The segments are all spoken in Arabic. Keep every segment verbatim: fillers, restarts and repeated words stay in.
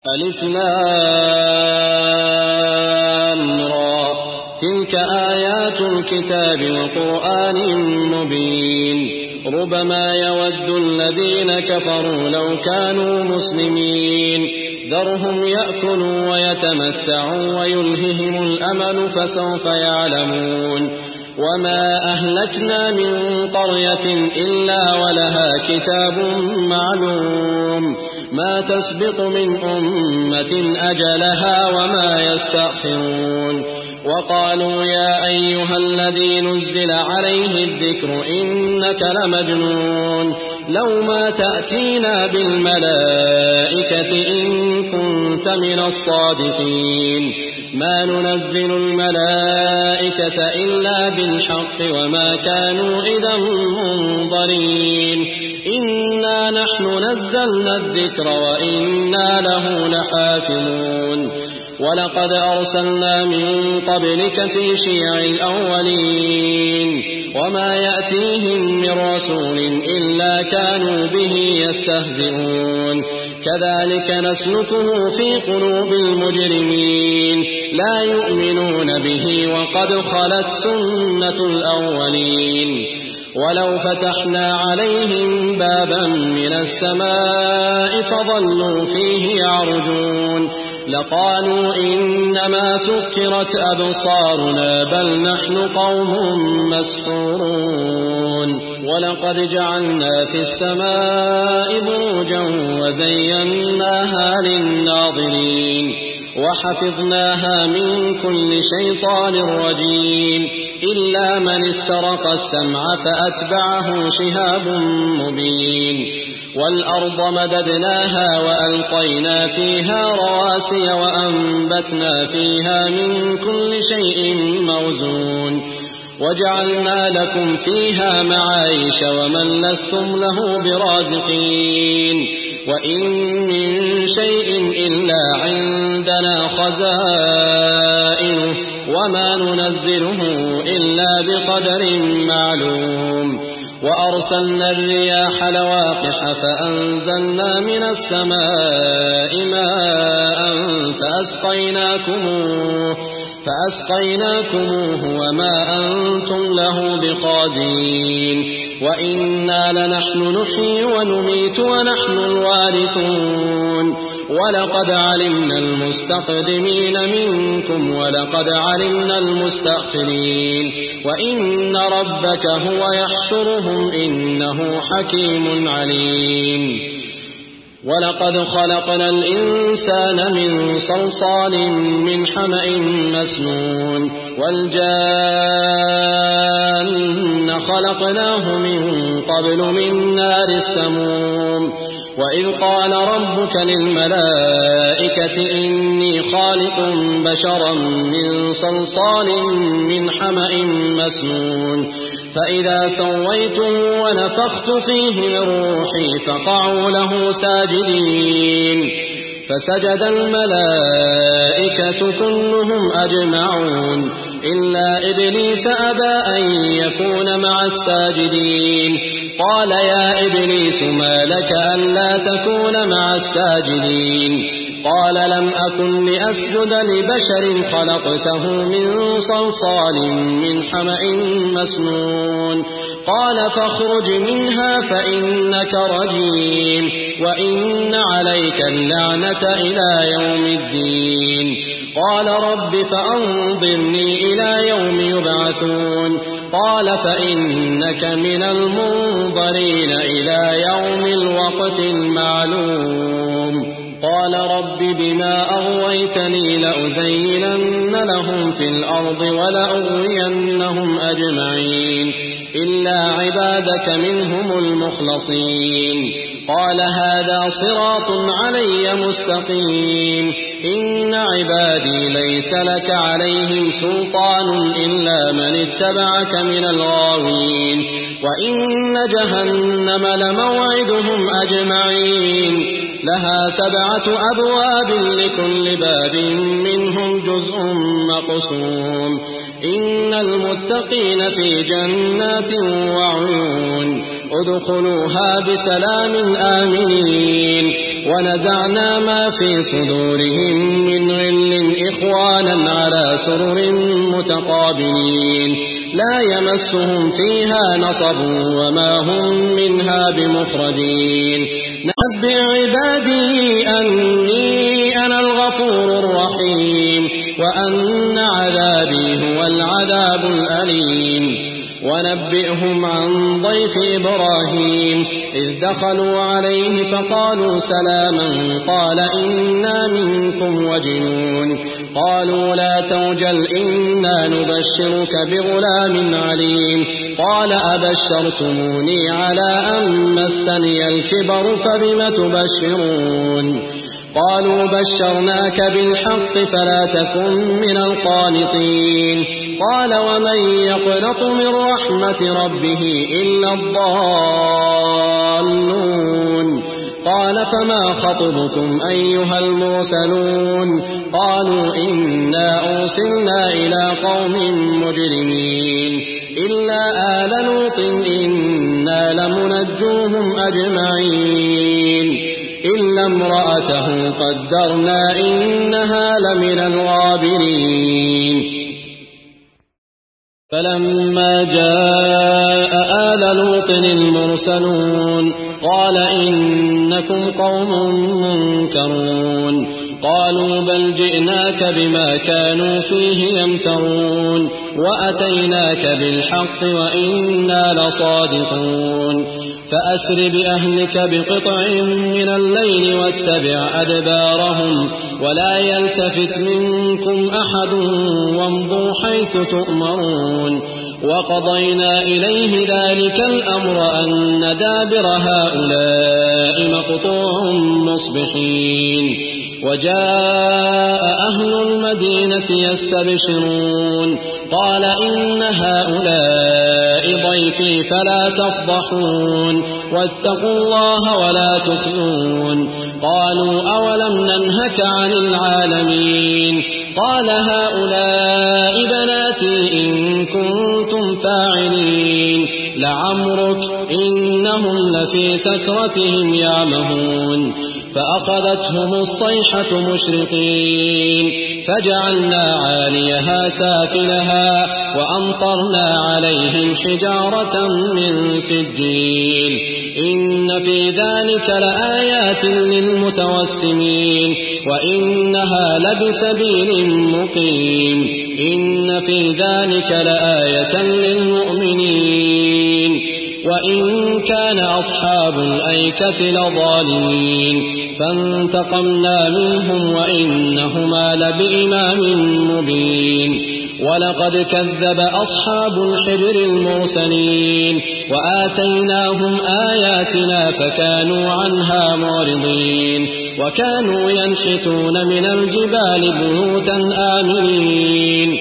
ألف لام را تلك آيات الكتاب وقرآن مبين ربما يود الذين كفروا لو كانوا مسلمين ذرهم يأكلوا ويتمتعوا ويلههم الأمل فسوف يعلمون وما أهلكنا من قرية إلا ولها كتاب معلوم ما تسبق من أمة أجلها وما يستأخرون وقالوا يا أيها الذي نزل عليه الذكر إنك لمجنون لو ما تأتينا بالملائكة إن كنت من الصادقين ما ننزل الملائكة إلا بالحق وما كانوا إذا منظرين إنا نحن نزلنا الذكر وإنا له لحافظون ولقد أرسلنا من قبلك في شيع الأولين وما يأتيهم من رسول إلا كانوا به يستهزئون كذلك نسلكه في قلوب المجرمين لا يؤمنون به وقد خلت سنة الأولين ولو فتحنا عليهم بابا من السماء فظلوا فيه يعرجون لقالوا إنما سكرت أبصارنا بل نحن قوم مسحورون ولقد جعلنا في السماء بروجا وزيناها للناظرين وحفظناها من كل شيطان رجيم إلا من استرق السمع فأتبعه شهاب مبين والأرض مددناها وألقينا فيها رواسي وأنبتنا فيها من كل شيء موزون وجعلنا لكم فيها معايش ومن لستم له برازقين وإن من شيء إلا عندنا خزائنه وما ننزله إلا بقدر معلوم وأرسلنا الرياح لواقح فأنزلنا من السماء ماء فأسقيناكموه فأسقيناكموه وما أنتم له بخازين وإنا لنحن نحيي ونميت ونحن الوارثون ولقد علمنا المستقدمين منكم ولقد علمنا المستأخرين وإن ربك هو يحشرهم إنه حكيم عليم ولقد خلقنا الإنسان من صلصال من حمأ مسنون والجان خلقناه من قبل من نار السموم وإذ قال ربك للملائكة إني خالق بشرا من صلصال من حمأ مسنون فإذا سويته ونفخت فيه من روحي فقعوا له ساجدين فسجد الملائكة كلهم أجمعون إلا إبليس أبى أن يكون مع الساجدين قال يا إبليس ما لك ألا تكون مع الساجدين قال لم أكن لأسجد لبشر خلقته من صلصال من حمأ مسنون قال فاخرج منها فإنك رجيم وإن عليك اللعنة إلى يوم الدين قال رب فأنظرني إلى يوم يبعثون قال فإنك من المنظرين إلى يوم الوقت المعلوم قال رب بما أغويتني لأزينن لهم في الأرض ولأغوينهم أجمعين إلا عبادك منهم المخلصين قال هذا صراط علي مستقيم إن عبادي ليس لك عليهم سلطان إلا من اتبعك من الغاوين وإن جهنم لموعدهم أجمعين لها سبعة أبواب لكل باب منهم جزء مقسوم إن المتقين في جنات وعيون ادخلوها بسلام آمنين ونزعنا ما في صدورهم من غل إخوانا على سرر متقابلين لا يمسهم فيها نصب وما هم منها بمخرجين نبئ عبادي أني أنا الغفور الرحيم وأن عذابي هو العذاب الأليم ونبئهم عن ضيف إبراهيم إذ دخلوا عليه فقالوا سلاما قال إنا منكم وجنون قالوا لا توجل إنا نبشرك بغلام عليم قال أبشرتموني على أن مسني الكبر فبم تبشرون قالوا بشرناك بالحق فلا تكن من القانطين قال ومن يقنط من رحمة ربه إلا الضالون قال فما خطبتم أيها المرسلون قالوا إنا أرسلنا إلى قوم مجرمين إلا آل لوط إنا لمنجوهم أجمعين إلا امرأته قدرنا إنها لمن الغابرين فلما جاء آل لوط المرسلون قال إنكم قوم منكرون قالوا بل جئناك بما كانوا فيه يمترون وأتيناك بالحق وإنا لصادقون فأسر بأهلك بقطع من الليل واتبع أدبارهم ولا يلتفت منكم أحد وامضوا حيث تؤمرون وقضينا إليه ذلك الأمر أن دابر هؤلاء مقطوع مصبحين وجاء أهل المدينة يستبشرون قال إن هؤلاء ضيفي فلا تفضحون واتقوا الله ولا تخزون قالوا أولم ننهك عن العالمين قال هؤلاء بناتي إن كنتم فاعلين لعمرك إنهم لفي سكرتهم يعمهون فأخذتهم الصيحة مشرقين فجعلنا عاليها سافلها وأمطرنا عليهم حجارة من سجيل إن في ذلك لآيات للمتوسمين وإنها لبسبيل مقيم إن في ذلك لآية للمؤمنين وإن كان أصحاب الأيكة لظالمين فانتقمنا منهم وإنهما لبإمام مبين ولقد كذب أصحاب الحجر المرسلين وآتيناهم آياتنا فكانوا عنها معرضين وكانوا ينحتون من الجبال بيوتا آمنين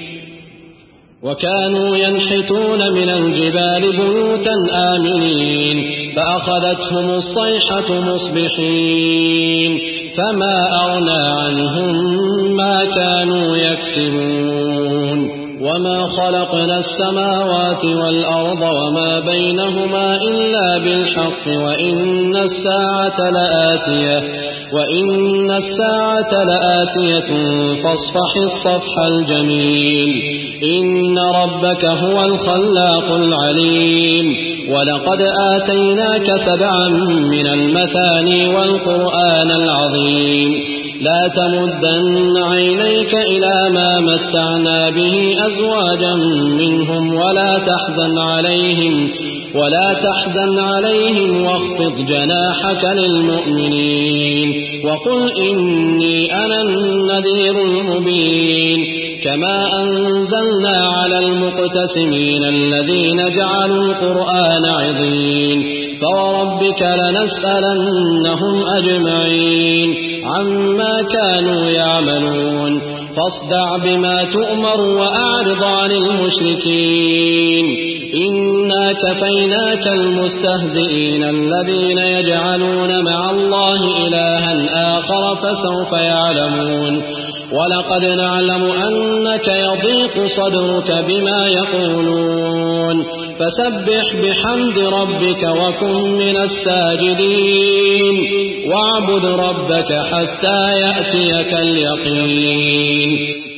وكانوا ينحتون من الجبال بيوتا آمنين فأخذتهم الصيحة مصبحين فما أغنى عنهم ما كانوا يكسبون وما خلقنا السماوات والأرض وما بينهما إلا بالحق وإن الساعة لآتية وإن الساعة لآتية فاصفح الصفح الجميل إن ربك هو الخلاق العليم ولقد آتيناك سبعا من المثاني والقرآن العظيم لا تمدن عينيك إلى ما متعنا به أزواجا منهم ولا تحزن عليهم ولا تحزن عليهم واخفض جناحك للمؤمنين وقل إني أنا النذير المبين كما أنزلنا على المقتسمين الذين جعلوا القرآن عظيم فوربك لنسألنهم أجمعين عما كانوا يعملون فاصدع بما تؤمر وأعرض عن المشركين إنا كفيناك المستهزئين الذين يجعلون مع الله إلها آخر فسوف يعلمون ولقد نعلم أنك يضيق صدرك بما يقولون فسبح بحمد ربك وكن من الساجدين واعبد ربك حتى يأتيك اليقين